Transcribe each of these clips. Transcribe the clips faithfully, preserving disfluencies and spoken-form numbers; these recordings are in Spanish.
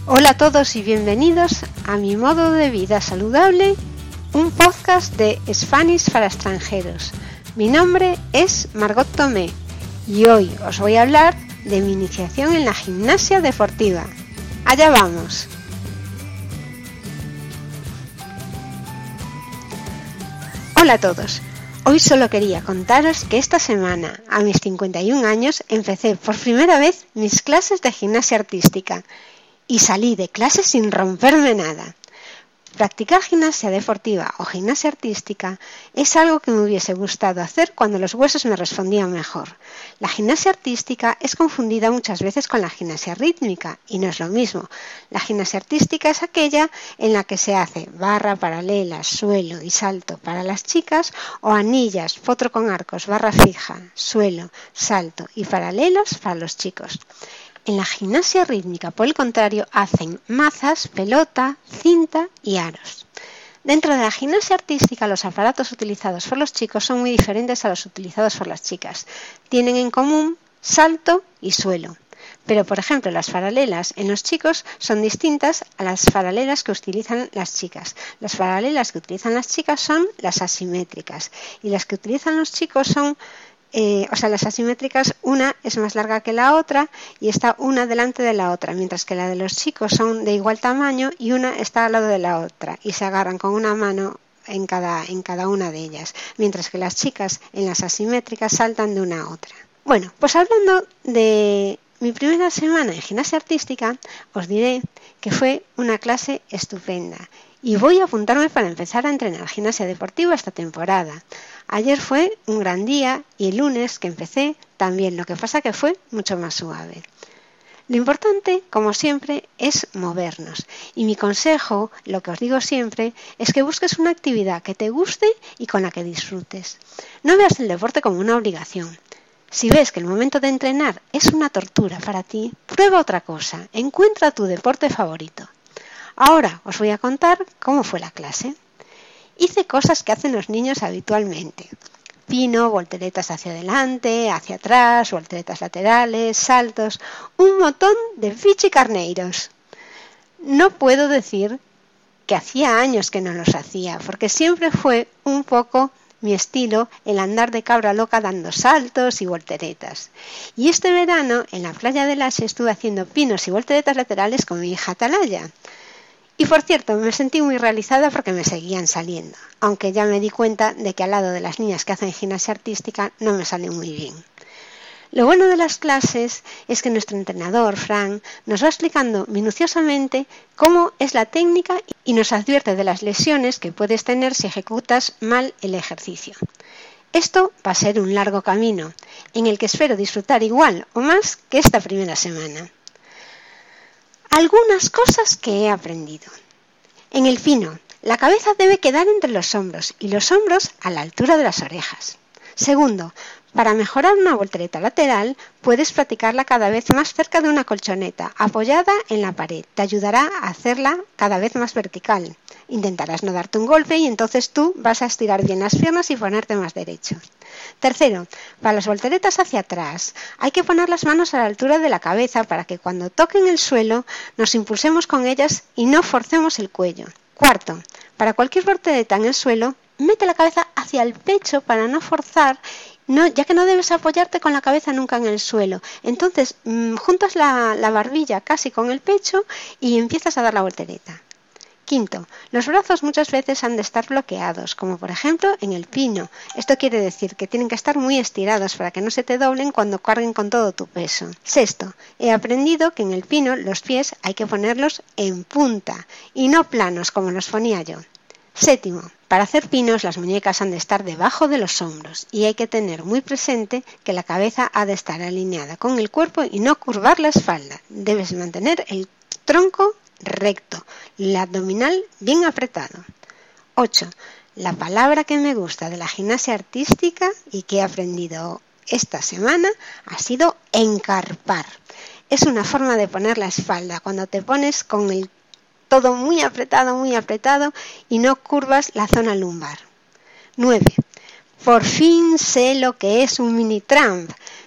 Hola a todos y bienvenidos a Mi Modo de Vida Saludable, un podcast de Spanish para extranjeros. Mi nombre es Margot Tomé y hoy os voy a hablar de mi iniciación en la gimnasia deportiva. ¡Allá vamos! Hola a todos. Hoy solo quería contaros que esta semana, a mis cincuenta y un años, empecé por primera vez mis clases de gimnasia artística y salí de clases sin romperme nada. Practicar gimnasia deportiva o gimnasia artística es algo que me hubiese gustado hacer cuando los huesos me respondían mejor. La gimnasia artística es confundida muchas veces con la gimnasia rítmica y no es lo mismo. La gimnasia artística es aquella en la que se hace barra paralela, suelo y salto para las chicas o anillas, potro con arcos, barra fija, suelo, salto y paralelas para los chicos. En la gimnasia rítmica, por el contrario, hacen mazas, pelota, cinta y aros. Dentro de la gimnasia artística, los aparatos utilizados por los chicos son muy diferentes a los utilizados por las chicas. Tienen en común salto y suelo. Pero, por ejemplo, las paralelas en los chicos son distintas a las paralelas que utilizan las chicas. Las paralelas que utilizan las chicas son las asimétricas y las que utilizan los chicos son Eh, o sea, las asimétricas, una es más larga que la otra y está una delante de la otra, mientras que la de los chicos son de igual tamaño y una está al lado de la otra y se agarran con una mano en cada, en cada una de ellas, mientras que las chicas en las asimétricas saltan de una a otra. Bueno, pues hablando de mi primera semana en gimnasia artística, os diré que fue una clase estupenda y voy a apuntarme para empezar a entrenar gimnasia deportiva esta temporada. Ayer fue un gran día y el lunes que empecé también, lo que pasa que fue mucho más suave. Lo importante, como siempre, es movernos. Y mi consejo, lo que os digo siempre, es que busques una actividad que te guste y con la que disfrutes. No veas el deporte como una obligación. Si ves que el momento de entrenar es una tortura para ti, prueba otra cosa, encuentra tu deporte favorito. Ahora os voy a contar cómo fue la clase. Hice cosas que hacen los niños habitualmente. Pino, volteretas hacia adelante, hacia atrás, volteretas laterales, saltos, un montón de fichicarneiros. No puedo decir que hacía años que no los hacía, porque siempre fue un poco mi estilo el andar de cabra loca dando saltos y volteretas. Y este verano en la playa de Laxe estuve haciendo pinos y volteretas laterales con mi hija Atalaya. Y por cierto, me sentí muy realizada porque me seguían saliendo, aunque ya me di cuenta de que al lado de las niñas que hacen gimnasia artística no me salen muy bien. Lo bueno de las clases es que nuestro entrenador, Fran, nos va explicando minuciosamente cómo es la técnica y nos advierte de las lesiones que puedes tener si ejecutas mal el ejercicio. Esto va a ser un largo camino, en el que espero disfrutar igual o más que esta primera semana. Algunas cosas que he aprendido. En el pino, la cabeza debe quedar entre los hombros y los hombros a la altura de las orejas. Segundo, para mejorar una voltereta lateral, puedes practicarla cada vez más cerca de una colchoneta, apoyada en la pared. Te ayudará a hacerla cada vez más vertical. Intentarás no darte un golpe y entonces tú vas a estirar bien las piernas y ponerte más derecho. Tercero, para las volteretas hacia atrás, hay que poner las manos a la altura de la cabeza para que cuando toquen el suelo nos impulsemos con ellas y no forcemos el cuello. Cuarto, para cualquier voltereta en el suelo, mete la cabeza hacia el pecho para no forzar, no, ya que no debes apoyarte con la cabeza nunca en el suelo. Entonces, mmm, juntas la, la barbilla casi con el pecho y empiezas a dar la voltereta. Quinto, los brazos muchas veces han de estar bloqueados, como por ejemplo en el pino. Esto quiere decir que tienen que estar muy estirados para que no se te doblen cuando carguen con todo tu peso. Sexto, he aprendido que en el pino los pies hay que ponerlos en punta y no planos como los ponía yo. Séptimo, para hacer pinos las muñecas han de estar debajo de los hombros y hay que tener muy presente que la cabeza ha de estar alineada con el cuerpo y no curvar la espalda. Debes mantener el tronco recto, el abdominal bien apretado. ocho. La palabra que me gusta de la gimnasia artística y que he aprendido esta semana ha sido encarpar. Es una forma de poner la espalda cuando te pones con el todo muy apretado, muy apretado y no curvas la zona lumbar. nueve. Por fin sé lo que es un mini tramp.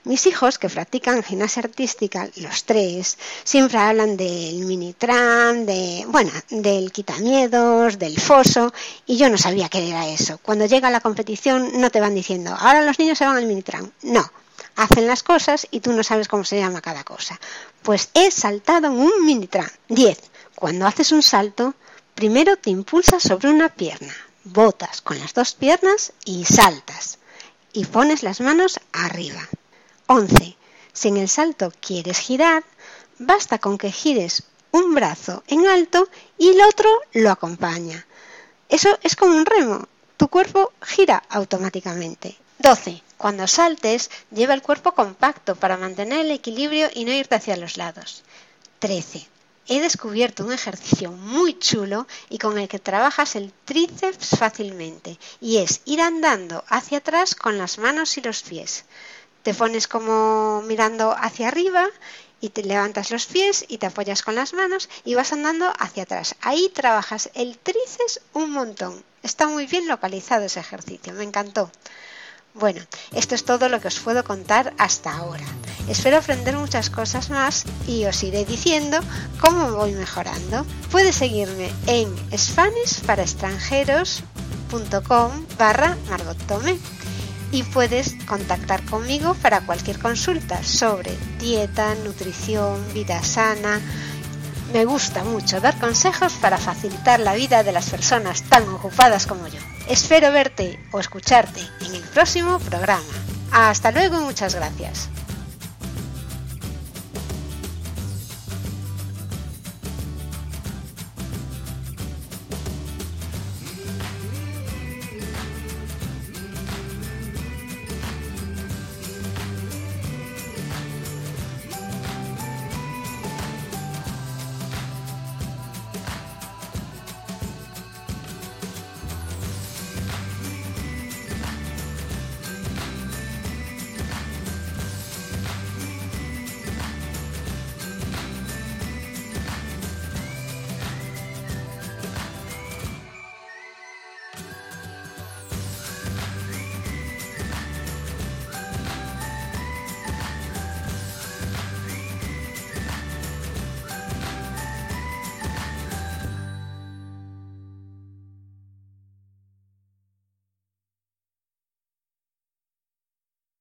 Mis hijos, que practican gimnasia artística, los tres, siempre hablan del mini tram, de, bueno, del quitamiedos, del foso, y yo no sabía qué era eso. Cuando llega la competición no te van diciendo, ahora los niños se van al mini tram. No, hacen las cosas y tú no sabes cómo se llama cada cosa. Pues he saltado en un mini tram. diez. Cuando haces un salto, primero te impulsas sobre una pierna, botas con las dos piernas y saltas. Y pones las manos arriba. once. Si en el salto quieres girar, basta con que gires un brazo en alto y el otro lo acompaña. Eso es como un remo. Tu cuerpo gira automáticamente. doce. Cuando saltes, lleva el cuerpo compacto para mantener el equilibrio y no irte hacia los lados. trece. He descubierto un ejercicio muy chulo y con el que trabajas el tríceps fácilmente, y es ir andando hacia atrás con las manos y los pies. Te pones como mirando hacia arriba y te levantas los pies y te apoyas con las manos y vas andando hacia atrás. Ahí trabajas el tríceps un montón. Está muy bien localizado ese ejercicio, me encantó. Bueno, esto es todo lo que os puedo contar hasta ahora. Espero aprender muchas cosas más y os iré diciendo cómo voy mejorando. Puedes seguirme en spanish para extranjeros punto com barra Margot Tome y puedes contactar conmigo para cualquier consulta sobre dieta, nutrición, vida sana. Me gusta mucho dar consejos para facilitar la vida de las personas tan ocupadas como yo. Espero verte o escucharte en el próximo programa. Hasta luego y muchas gracias.